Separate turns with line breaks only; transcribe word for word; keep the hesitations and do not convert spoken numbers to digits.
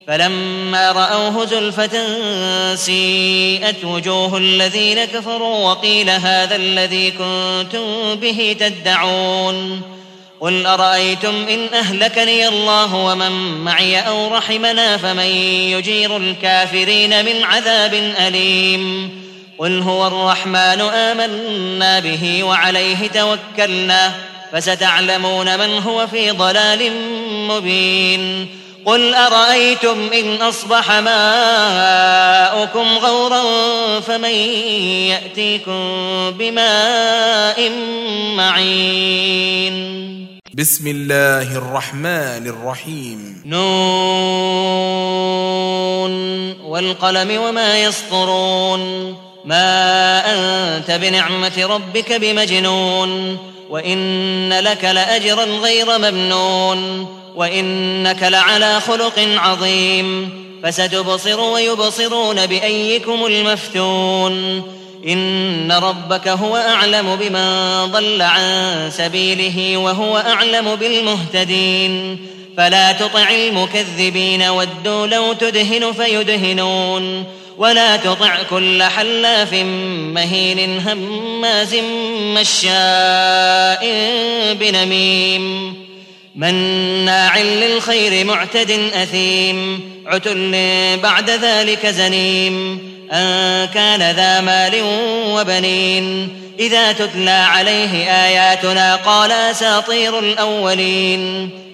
فلما رأوه زلفة سيئت وجوه الذين كفروا وقيل هذا الذي كنتم به تدعون قل أرأيتم إن أهلكني الله ومن معي أو رحمنا فمن يجير الكافرين من عذاب أليم قل هو الرحمن آمنا به وعليه توكلنا فستعلمون من هو في ضلال مبين قل أرأيتم إن أصبح ماؤكم غورا فمن يأتيكم بماء معين
بسم الله الرحمن الرحيم
نون والقلم وما يسطرون ما أنت بنعمة ربك بمجنون وإن لك لأجرا غير ممنون وإنك لعلى خلق عظيم فستبصر ويبصرون بأيكم المفتون إن ربك هو أعلم بمن ضل عن سبيله وهو أعلم بالمهتدين فلا تطع المكذبين ودوا لو تدهن فيدهنون ولا تطع كل حلاف مهين هماز مشاء بنميم مناع للخير معتد أثيم عتل بعد ذلك زنيم أن كان ذا مال وبنين إذا تتلى عليه آياتنا قال أساطير الأولين